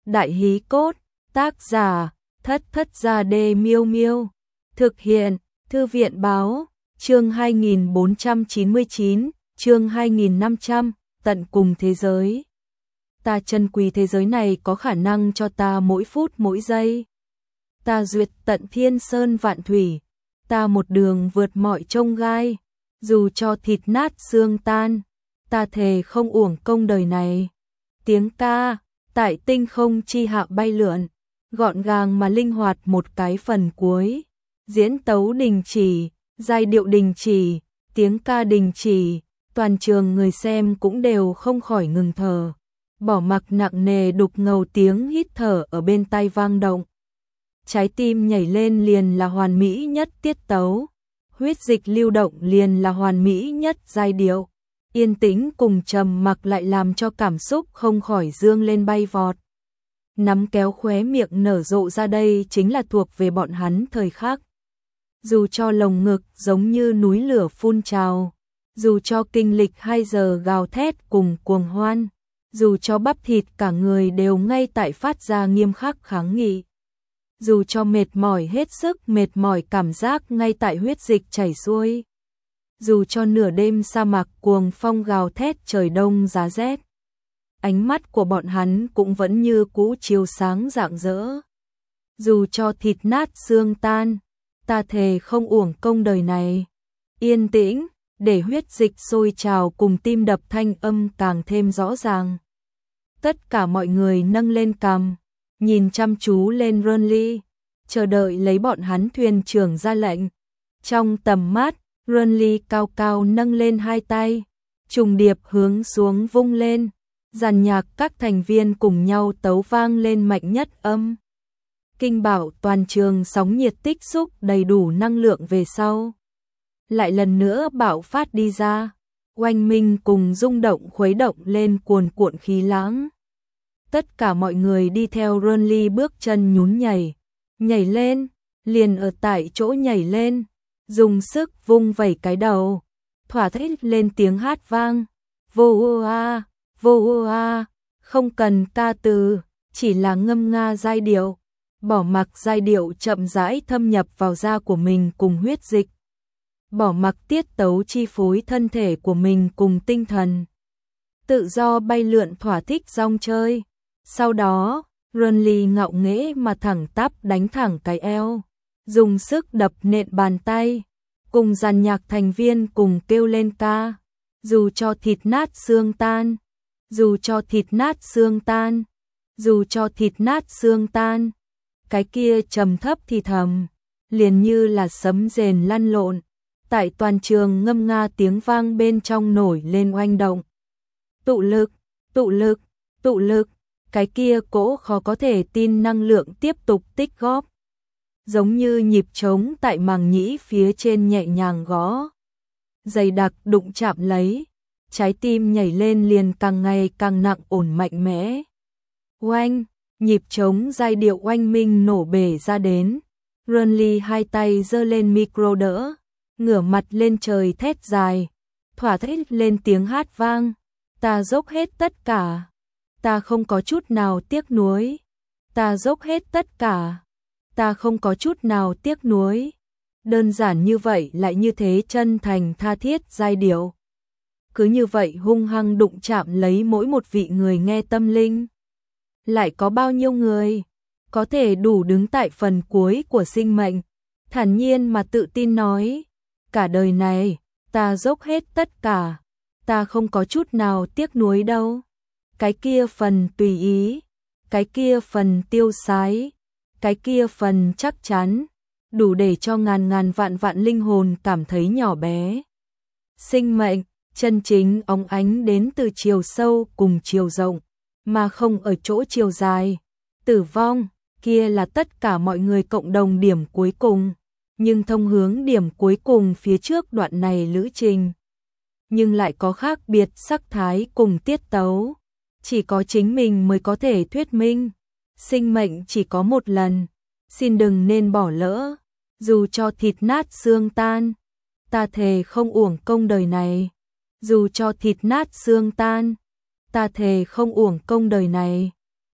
Đại hí cốt, tác giả, Thất Thất Gia Đê Miêu Miêu. Thực hiện, Thư viện báo, chương 2499, chương 2500, tận cùng thế giới. Ta trân quý thế giới này có khả năng cho ta mỗi phút mỗi giây. Ta duyệt tận thiên sơn vạn thủy, ta một đường vượt mọi chông gai, dù cho thịt nát xương tan, ta thề không uổng công đời này. Tiếng ca, tại tinh không chi hạ bay lượn, gọn gàng mà linh hoạt một cái phần cuối. Diễn tấu đình chỉ, giai điệu đình chỉ, tiếng ca đình chỉ, toàn trường người xem cũng đều không khỏi ngừng thở. Bỏ mặc nặng nề đục ngầu tiếng hít thở ở bên tai vang động. Trái tim nhảy lên liền là hoàn mỹ nhất tiết tấu, huyết dịch lưu động liền là hoàn mỹ nhất giai điệu. Yên tĩnh cùng trầm mặc lại làm cho cảm xúc không khỏi dương lên bay vọt. Nắm kéo khóe miệng nở rộ ra, đây chính là thuộc về bọn hắn thời khắc. Dù cho lồng ngực giống như núi lửa phun trào, dù cho kinh lịch 2 giờ gào thét cùng cuồng hoan, dù cho bắp thịt cả người đều ngay tại phát ra nghiêm khắc kháng nghị, dù cho mệt mỏi hết sức, mệt mỏi cảm giác ngay tại huyết dịch chảy xuôi, dù cho nửa đêm sa mạc cuồng phong gào thét trời đông giá rét, ánh mắt của bọn hắn cũng vẫn như cũ chiếu sáng rạng rỡ. Dù cho thịt nát xương tan, ta thề không uổng công đời này. Yên tĩnh, để huyết dịch sôi trào cùng tim đập thanh âm càng thêm rõ ràng. Tất cả mọi người nâng lên cằm, nhìn chăm chú lên Renly, chờ đợi lấy bọn hắn thuyền trưởng ra lệnh. Trong tầm mắt, Renly cao cao nâng lên 2 tay, trùng điệp hướng xuống vung lên, dàn nhạc các thành viên cùng nhau tấu vang lên mạnh nhất âm. Kinh bảo toàn trường sóng nhiệt tích xúc đầy đủ năng lượng về sau. Lại lần nữa bạo phát đi ra, oanh minh cùng rung động khuấy động lên cuồn cuộn khí lãng. Tất cả mọi người đi theo Renly bước chân nhún nhảy, nhảy lên, liền ở tại chỗ nhảy lên, dùng sức vung vẩy cái đầu, thỏa thích lên tiếng hát vang. Vô a, không cần ca từ, chỉ là ngâm nga giai điệu, bỏ mặc giai điệu chậm rãi thâm nhập vào da của mình cùng huyết dịch, bỏ mặc tiết tấu chi phối thân thể của mình cùng tinh thần, tự do bay lượn thỏa thích rong chơi. Sau đó, Renly ngạo nghễ mà thẳng tắp đánh thẳng cái eo, dùng sức đập nện bàn tay, cùng dàn nhạc thành viên cùng kêu lên ca. Dù cho thịt nát xương tan, dù cho thịt nát xương tan, dù cho thịt nát xương tan. Cái kia trầm thấp thì thầm, liền như là sấm rền lăn lộn, tại toàn trường ngâm nga tiếng vang bên trong nổi lên oanh động. Tụ lực, tụ lực, tụ lực, cái kia cỗ khó có thể tin năng lượng tiếp tục tích góp. Giống như nhịp trống tại màng nhĩ phía trên nhẹ nhàng gõ, dày đặc đụng chạm lấy, trái tim nhảy lên liền càng ngày càng nặng ổn mạnh mẽ. Oanh, nhịp trống giai điệu oanh minh nổ bể ra đến. Renly 2 tay giơ lên micro đỡ, ngửa mặt lên trời thét dài, thỏa thích lên tiếng hát vang. Ta dốc hết tất cả, ta không có chút nào tiếc nuối, ta dốc hết tất cả, ta không có chút nào tiếc nuối. Đơn giản như vậy lại như thế chân thành tha thiết giai điệu, cứ như vậy hung hăng đụng chạm lấy mỗi một vị người nghe tâm linh. Lại có bao nhiêu người có thể đủ đứng tại phần cuối của sinh mệnh, thản nhiên mà tự tin nói, cả đời này ta dốc hết tất cả, ta không có chút nào tiếc nuối đâu. Cái kia phần tùy ý, cái kia phần tiêu sái, cái kia phần chắc chắn, đủ để cho ngàn ngàn vạn vạn linh hồn cảm thấy nhỏ bé. Sinh mệnh chân chính óng ánh đến từ chiều sâu cùng chiều rộng, mà không ở chỗ chiều dài. Tử vong, kia là tất cả mọi người cộng đồng điểm cuối cùng, nhưng thông hướng điểm cuối cùng phía trước đoạn này lữ trình, nhưng lại có khác biệt sắc thái cùng tiết tấu. Chỉ có chính mình mới có thể thuyết minh. Sinh mệnh chỉ có một lần, xin đừng nên bỏ lỡ. Dù cho thịt nát xương tan, ta thề không uổng công đời này. Dù cho thịt nát xương tan, ta thề không uổng công đời này.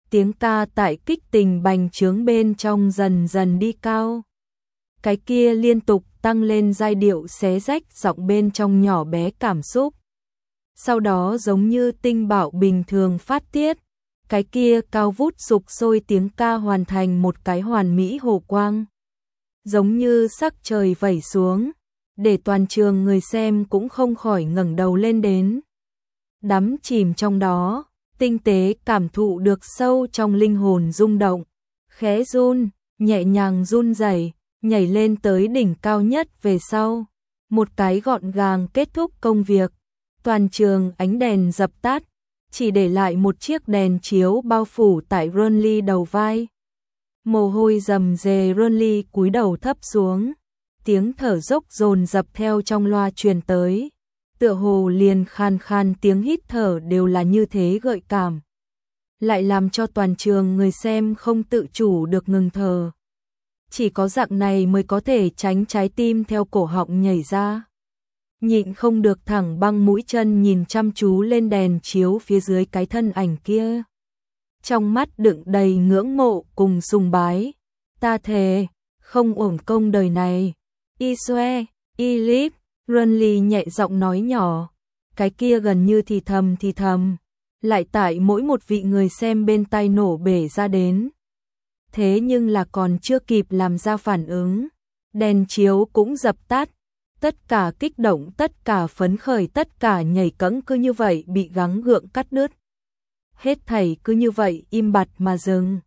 tiếng ca tại kích tình bành trướng bên trong dần dần đi cao. Cái kia liên tục tăng lên giai điệu xé rách giọng bên trong nhỏ bé cảm xúc. Sau đó giống như tinh bạo bình thường phát tiết, cái kia cao vút sục sôi tiếng ca hoàn thành một cái hoàn mỹ hồ quang. Giống như sắc trời vẩy xuống, để toàn trường người xem cũng không khỏi ngẩng đầu lên đến. Đắm chìm trong đó, tinh tế cảm thụ được sâu trong linh hồn rung động, khẽ run, nhẹ nhàng run rẩy, nhảy lên tới đỉnh cao nhất về sau. Một cái gọn gàng kết thúc công việc, toàn trường ánh đèn dập tắt, chỉ để lại một chiếc đèn chiếu bao phủ tại Ronly đầu vai. Mồ hôi rầm rề, Ronly cúi đầu thấp xuống, tiếng thở dốc dồn dập theo trong loa truyền tới, tựa hồ liền khan khan tiếng hít thở đều là như thế gợi cảm, lại làm cho toàn trường người xem không tự chủ được ngừng thở. Chỉ có dạng này mới có thể tránh trái tim theo cổ họng nhảy ra. Nhịn không được thẳng băng mũi chân nhìn chăm chú lên đèn chiếu phía dưới cái thân ảnh kia. Trong mắt đựng đầy ngưỡng mộ cùng sùng bái. Ta thề, không uổng công đời này. Y xoe, y líp, Ronly nhẹ giọng nói nhỏ. Cái kia gần như thì thầm, lại tại mỗi một vị người xem bên tai nổ bể ra đến. Thế nhưng là còn chưa kịp làm ra phản ứng, đèn chiếu cũng dập tắt. Tất cả kích động, tất cả phấn khởi, tất cả nhảy cẫng cứ như vậy bị gắng gượng cắt đứt. Hết thảy cứ như vậy im bặt mà dừng.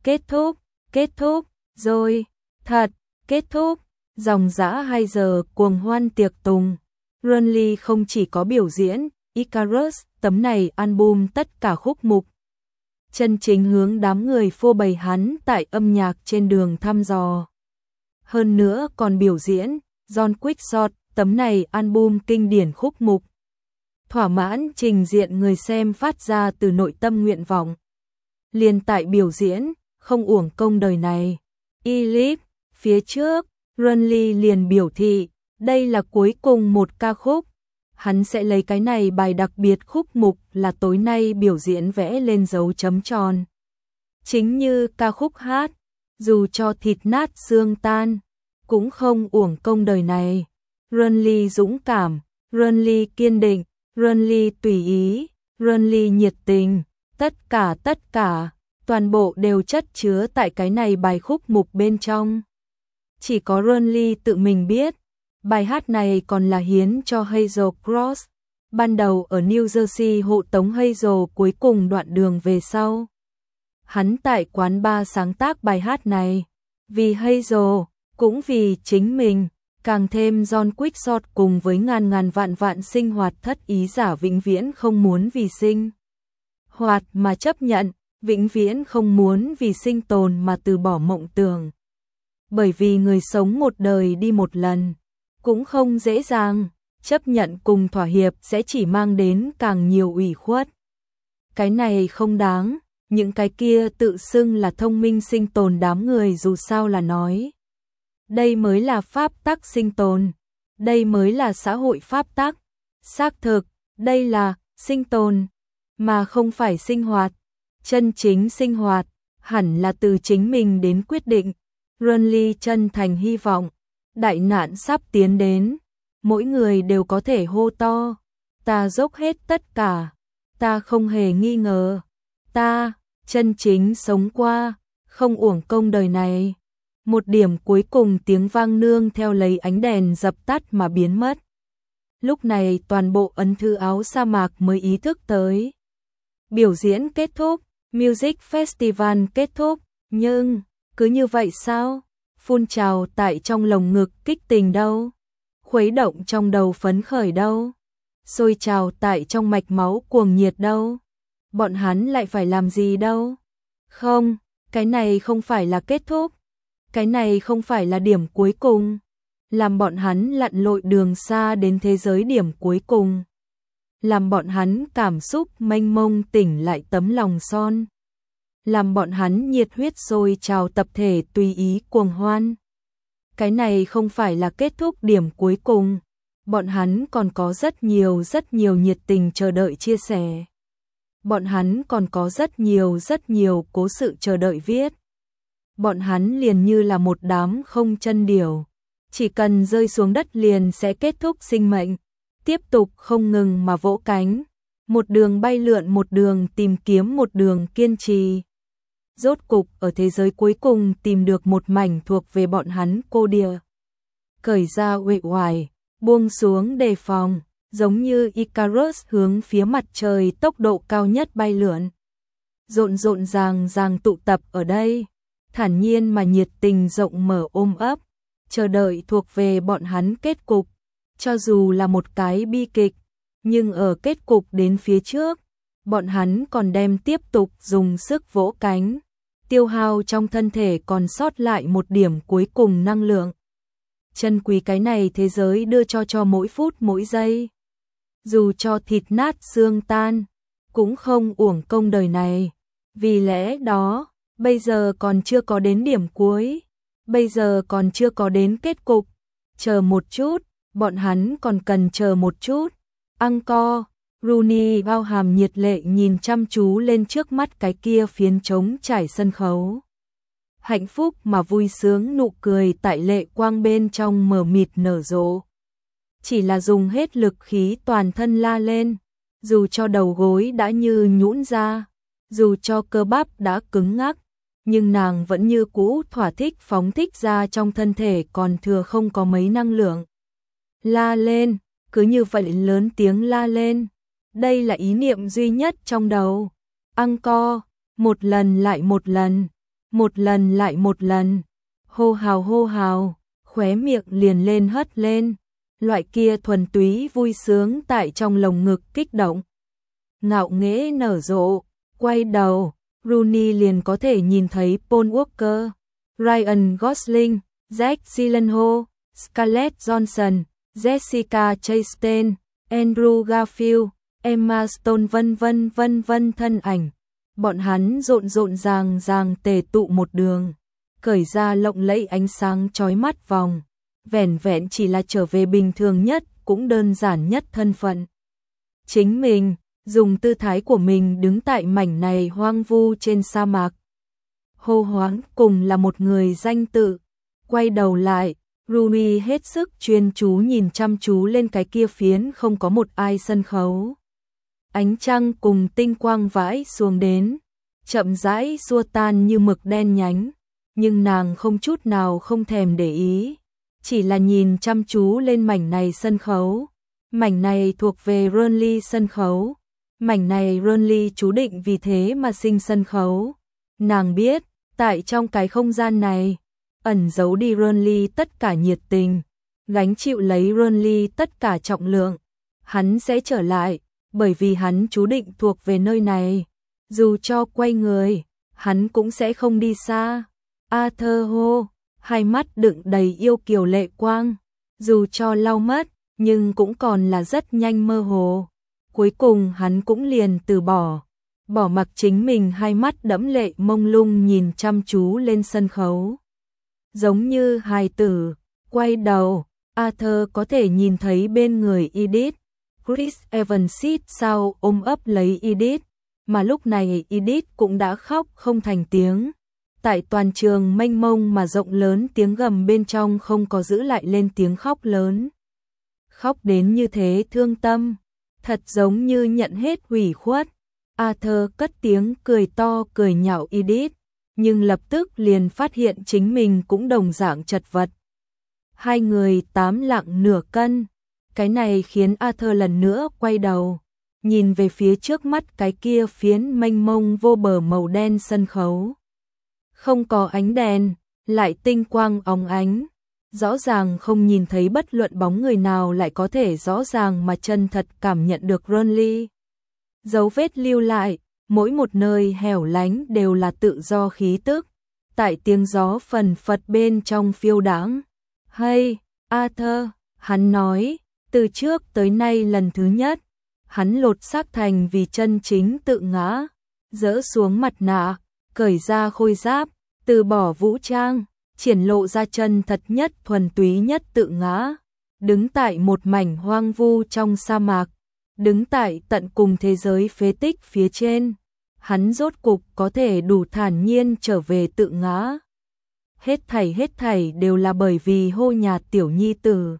Kết thúc, rồi, thật, kết thúc. Dòng dã 2 giờ cuồng hoan tiệc tùng. Ronly không chỉ có biểu diễn Icarus, tấm này album tất cả khúc mục. Chân chính hướng đám người phô bày hắn tại âm nhạc trên đường thăm dò. Hơn nữa còn biểu diễn John Quickshot, tấm này album kinh điển khúc mục. Thỏa mãn trình diện người xem phát ra từ nội tâm nguyện vọng. Liền tại biểu diễn, không uổng công đời này. Elip, phía trước, Ronly liền biểu thị, đây là cuối cùng một ca khúc. Hắn sẽ lấy cái này bài đặc biệt khúc mục là tối nay biểu diễn vẽ lên dấu chấm tròn. Chính như ca khúc hát, dù cho thịt nát xương tan, cũng không uổng công đời này. Ronly dũng cảm, Ronly kiên định, Ronly tùy ý, Ronly nhiệt tình, tất cả, toàn bộ đều chất chứa tại cái này bài khúc mục bên trong. Chỉ có Ronly tự mình biết, bài hát này còn là hiến cho Hazel Cross, ban đầu ở New Jersey hộ tống Hazel cuối cùng đoạn đường về sau. Hắn tại quán bar sáng tác bài hát này, vì Hazel, cũng vì chính mình, càng thêm John Quickshot cùng với ngàn vạn sinh hoạt thất ý giả vĩnh viễn không muốn vì sinh hoạt mà chấp nhận, vĩnh viễn không muốn vì sinh tồn mà từ bỏ mộng tưởng. Bởi vì người sống một đời đi một lần, cũng không dễ dàng, chấp nhận cùng thỏa hiệp sẽ chỉ mang đến càng nhiều ủy khuất. Cái này không đáng, những cái kia tự xưng là thông minh sinh tồn đám người dù sao là nói. Đây mới là pháp tắc sinh tồn, đây mới là xã hội pháp tắc. Xác thực, đây là sinh tồn, mà không phải sinh hoạt. Chân chính sinh hoạt, hẳn là từ chính mình đến quyết định. Ronly chân thành hy vọng, đại nạn sắp tiến đến, mỗi người đều có thể hô to, ta dốc hết tất cả, ta không hề nghi ngờ, ta chân chính sống qua, không uổng công đời này. Một điểm cuối cùng tiếng vang nương theo lấy ánh đèn dập tắt mà biến mất. Lúc này toàn bộ ấn thư áo sa mạc mới ý thức tới. Biểu diễn kết thúc, Music Festival kết thúc, nhưng cứ như vậy sao? Phun trào tại trong lồng ngực kích tình đâu? Khuấy động trong đầu phấn khởi đâu? Sôi trào tại trong mạch máu cuồng nhiệt đâu? Bọn hắn lại phải làm gì đâu? Không, cái này không phải là kết thúc. Cái này không phải là điểm cuối cùng. Làm bọn hắn lặn lội đường xa đến thế giới điểm cuối cùng. Làm bọn hắn cảm xúc mênh mông tỉnh lại tấm lòng son. Làm bọn hắn nhiệt huyết sôi trào tập thể tùy ý cuồng hoan. Cái này không phải là kết thúc điểm cuối cùng. Bọn hắn còn có rất nhiều nhiệt tình chờ đợi chia sẻ. bọn hắn còn có rất nhiều cố sự chờ đợi viết. Bọn hắn liền như là một đám không chân điểu, chỉ cần rơi xuống đất liền sẽ kết thúc sinh mệnh, tiếp tục không ngừng mà vỗ cánh, một đường bay lượn, một đường tìm kiếm, một đường kiên trì. Rốt cục ở thế giới cuối cùng tìm được một mảnh thuộc về bọn hắn cô địa. Cởi ra uể oải, buông xuống đề phòng, giống như Icarus hướng phía mặt trời tốc độ cao nhất bay lượn. Rộn ràng tụ tập ở đây, thản nhiên mà nhiệt tình rộng mở ôm ấp, chờ đợi thuộc về bọn hắn kết cục, cho dù là một cái bi kịch, nhưng ở kết cục đến phía trước, bọn hắn còn đem tiếp tục dùng sức vỗ cánh, tiêu hao trong thân thể còn sót lại một điểm cuối cùng năng lượng. Chân quý cái này thế giới đưa cho mỗi phút mỗi giây. Dù cho thịt nát xương tan, cũng không uổng công đời này. Vì lẽ đó, bây giờ còn chưa có đến điểm cuối, bây giờ còn chưa có đến kết cục. Chờ một chút, bọn hắn còn cần chờ một chút. Encore, Rooney bao hàm nhiệt lệ nhìn chăm chú lên trước mắt cái kia phiến trống trải sân khấu. Hạnh phúc mà vui sướng nụ cười tại lệ quang bên trong mờ mịt nở rộ. Chỉ là dùng hết lực khí toàn thân la lên, dù cho đầu gối đã như nhũn ra, dù cho cơ bắp đã cứng ngắc, nhưng nàng vẫn như cũ thỏa thích phóng thích ra trong thân thể còn thừa không có mấy năng lượng. La lên, cứ như vậy lớn tiếng la lên. Đây là ý niệm duy nhất trong đầu. Encore, một lần lại một lần, một lần lại một lần. Hô hào, khóe miệng liền lên hất lên. Loại kia thuần túy vui sướng tại trong lồng ngực kích động. Ngạo nghễ nở rộ, quay đầu, Rooney liền có thể nhìn thấy Paul Walker, Ryan Gosling, Jake Gyllenhaal, Scarlett Johansson, Jessica Chastain, Andrew Garfield, Emma Stone vân vân thân ảnh. Bọn hắn rộn ràng tề tụ một đường, cởi ra lộng lẫy ánh sáng chói mắt vòng, vẻn vẹn chỉ là trở về bình thường nhất cũng đơn giản nhất thân phận. Chính mình, dùng tư thái của mình đứng tại mảnh này hoang vu trên sa mạc. Hô hoáng cùng là một người danh tự, quay đầu lại, Ruby hết sức chuyên chú nhìn chăm chú lên cái kia phiến không có một ai sân khấu. Ánh trăng cùng tinh quang vãi xuống đến, chậm rãi xua tan như mực đen nhánh, nhưng nàng không chút nào không thèm để ý, chỉ là nhìn chăm chú lên mảnh này sân khấu. Mảnh này thuộc về Burnley sân khấu, mảnh này Burnley chú định vì thế mà sinh sân khấu. Nàng biết, tại trong cái không gian này, ẩn giấu đi Burnley tất cả nhiệt tình, gánh chịu lấy Burnley tất cả trọng lượng. Hắn sẽ trở lại, bởi vì hắn chú định thuộc về nơi này. Dù cho quay người, hắn cũng sẽ không đi xa. Arthur hô, hai mắt đựng đầy yêu kiều lệ quang. Dù cho lau mất, nhưng cũng còn là rất nhanh mơ hồ. Cuối cùng hắn cũng liền từ bỏ mặc chính mình hai mắt đẫm lệ mông lung nhìn chăm chú lên sân khấu. Giống như hài tử, quay đầu, Arthur có thể nhìn thấy bên người Edith. Chris Evans xít sau ôm ấp lấy Edith, mà lúc này Edith cũng đã khóc không thành tiếng. Tại toàn trường mênh mông mà rộng lớn tiếng gầm bên trong không có giữ lại lên tiếng khóc lớn. Khóc đến như thế thương tâm, thật giống như nhận hết hủy khuất. Arthur cất tiếng cười to cười nhạo Edith, nhưng lập tức liền phát hiện chính mình cũng đồng dạng chật vật. Hai người 8 lạng nửa cân. Cái này khiến Arthur lần nữa quay đầu, nhìn về phía trước mắt cái kia phiến mênh mông vô bờ màu đen sân khấu. Không có ánh đèn, lại tinh quang óng ánh. Rõ ràng không nhìn thấy bất luận bóng người nào lại có thể rõ ràng mà chân thật cảm nhận được Burnley. Dấu vết lưu lại, mỗi một nơi hẻo lánh đều là tự do khí tức. Tại tiếng gió phần phật bên trong phiêu đãng. Hay, Arthur, hắn nói. Từ trước tới nay lần thứ nhất, hắn lột xác thành vì chân chính tự ngã, dỡ xuống mặt nạ, cởi ra khôi giáp, từ bỏ vũ trang, triển lộ ra chân thật nhất thuần túy nhất tự ngã, đứng tại một mảnh hoang vu trong sa mạc, Đứng tại tận cùng thế giới phế tích phía trên, hắn rốt cục có thể đủ thản nhiên trở về tự ngã. Hết thảy đều là bởi vì hô nhà tiểu nhi tử.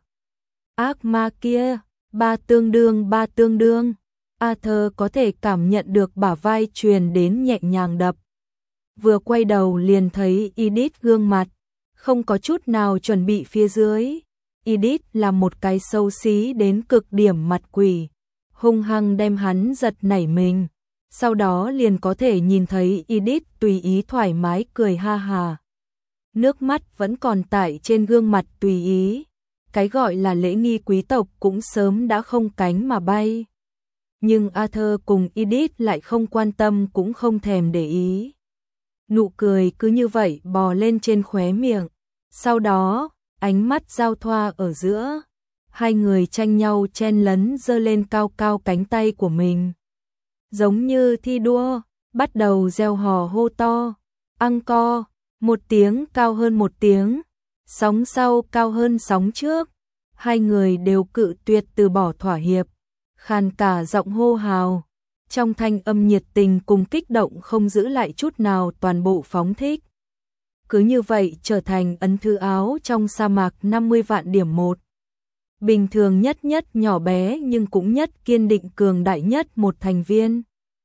Ác ma kia, ba tương đương. Arthur có thể cảm nhận được bả vai truyền đến nhẹ nhàng đập. Vừa quay đầu liền thấy Edith gương mặt, không có chút nào chuẩn bị phía dưới. Edith là một cái xấu xí đến cực điểm mặt quỷ, hung hăng đem hắn giật nảy mình. Sau đó liền có thể nhìn thấy Edith tùy ý thoải mái cười ha hà. Nước mắt vẫn còn tại trên gương mặt tùy ý. Cái gọi là lễ nghi quý tộc cũng sớm đã không cánh mà bay. Nhưng Arthur cùng Edith lại không quan tâm cũng không thèm để ý. Nụ cười cứ như vậy bò lên trên khóe miệng. Sau đó, ánh mắt giao thoa ở giữa. Hai người tranh nhau chen lấn giơ lên cao cao cánh tay của mình. Giống như thi đua, bắt đầu reo hò hô to. Encore, một tiếng cao hơn một tiếng. Sóng sau cao hơn sóng trước. Hai người đều cự tuyệt từ bỏ thỏa hiệp. Khàn cả giọng hô hào. Trong thanh âm nhiệt tình cùng kích động không giữ lại chút nào toàn bộ phóng thích. Cứ như vậy trở thành ấn thư áo trong sa mạc 50 vạn điểm một. Bình thường nhất nhỏ bé nhưng cũng nhất kiên định cường đại nhất một thành viên.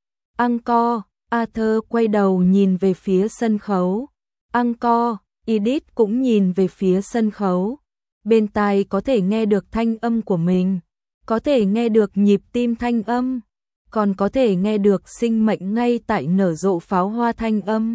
Encore, Arthur quay đầu nhìn về phía sân khấu. Encore, Edith cũng nhìn về phía sân khấu. Bên tai có thể nghe được thanh âm của mình, có thể nghe được nhịp tim thanh âm, còn có thể nghe được sinh mệnh ngay tại nở rộ pháo hoa thanh âm.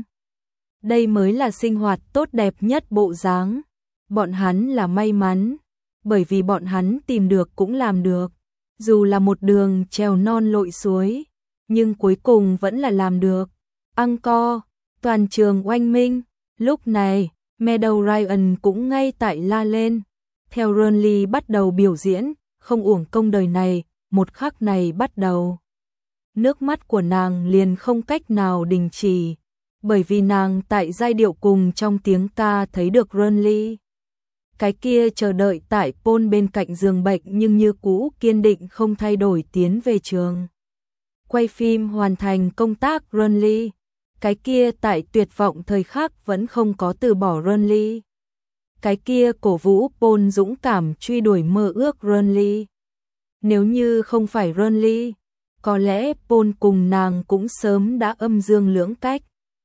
Đây mới là sinh hoạt tốt đẹp nhất bộ dáng. Bọn hắn là may mắn, bởi vì bọn hắn tìm được cũng làm được. Dù là một đường trèo non lội suối, nhưng cuối cùng vẫn là làm được. Encore, toàn trường oanh minh. Lúc này, Meadow Ryan cũng ngay tại la lên. Theo Ronly bắt đầu biểu diễn, không uổng công đời này, một khắc này bắt đầu. Nước mắt của nàng liền không cách nào đình chỉ, bởi vì nàng tại giai điệu cùng trong tiếng ca thấy được Ronly. Cái kia chờ đợi tại Paul bên cạnh giường bệnh nhưng như cũ kiên định không thay đổi tiến về trường. Quay phim hoàn thành công tác Ronly. Cái kia tại tuyệt vọng thời khắc vẫn không có từ bỏ Ronly. Cái kia cổ vũ Paul dũng cảm truy đuổi mơ ước Ronly. Nếu như không phải Ronly, có lẽ Paul cùng nàng cũng sớm đã âm dương lưỡng cách.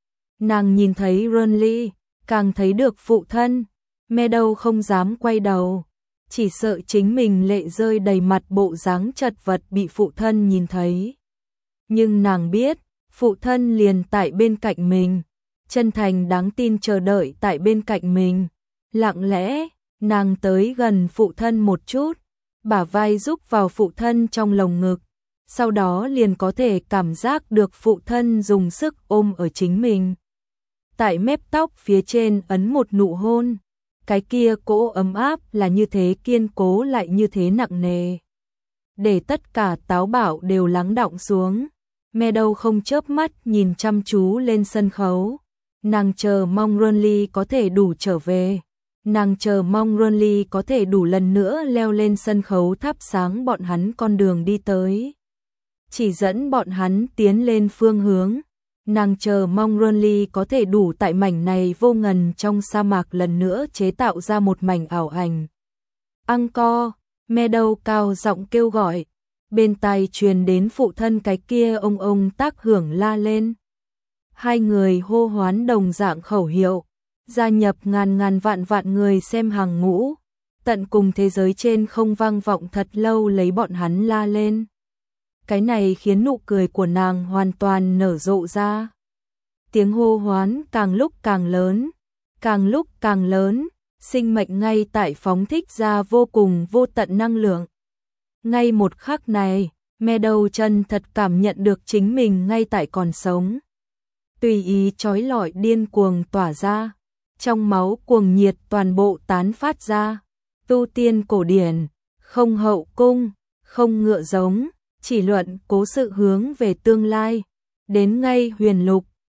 Nàng nhìn thấy Ronly, càng thấy được phụ thân. Meadow không dám quay đầu, chỉ sợ chính mình lệ rơi đầy mặt bộ dáng chật vật bị phụ thân nhìn thấy. Nhưng nàng biết, phụ thân liền tại bên cạnh mình, chân thành đáng tin chờ đợi tại bên cạnh mình. Lặng lẽ, nàng tới gần phụ thân một chút, bả vai rúc vào phụ thân trong lồng ngực, sau đó liền có thể cảm giác được phụ thân dùng sức ôm ở chính mình. Tại mép tóc phía trên ấn một nụ hôn, cái kia cỗ ấm áp là như thế kiên cố lại như thế nặng nề. Để tất cả táo bạo đều lắng đọng xuống, Meadow không chớp mắt nhìn chăm chú lên sân khấu. Nàng chờ mong Ronly có thể đủ trở về. Nàng chờ mong Ronly có thể đủ lần nữa leo lên sân khấu thắp sáng bọn hắn con đường đi tới. Chỉ dẫn bọn hắn tiến lên phương hướng. Nàng chờ mong Ronly có thể đủ tại mảnh này vô ngần trong sa mạc lần nữa chế tạo ra một mảnh ảo ảnh. Encore, Meadow cao giọng kêu gọi. Bên tai truyền đến phụ thân cái kia ông tác hưởng la lên. Hai người hô hoán đồng dạng khẩu hiệu, gia nhập ngàn vạn người xem hàng ngũ. Tận cùng thế giới trên không vang vọng thật lâu lấy bọn hắn la lên. Cái này khiến nụ cười của nàng hoàn toàn nở rộ ra. Tiếng hô hoán càng lúc càng lớn, càng lúc càng lớn, sinh mệnh ngay tại phóng thích ra vô cùng vô tận năng lượng. Ngay một khắc này, Meadow chân thật cảm nhận được chính mình ngay tại còn sống. Tùy ý chói lọi điên cuồng tỏa ra, trong máu cuồng nhiệt toàn bộ tán phát ra. Tu tiên cổ điển, không hậu cung, không ngựa giống, chỉ luận cố sự hướng về tương lai. Đến ngay huyền lục,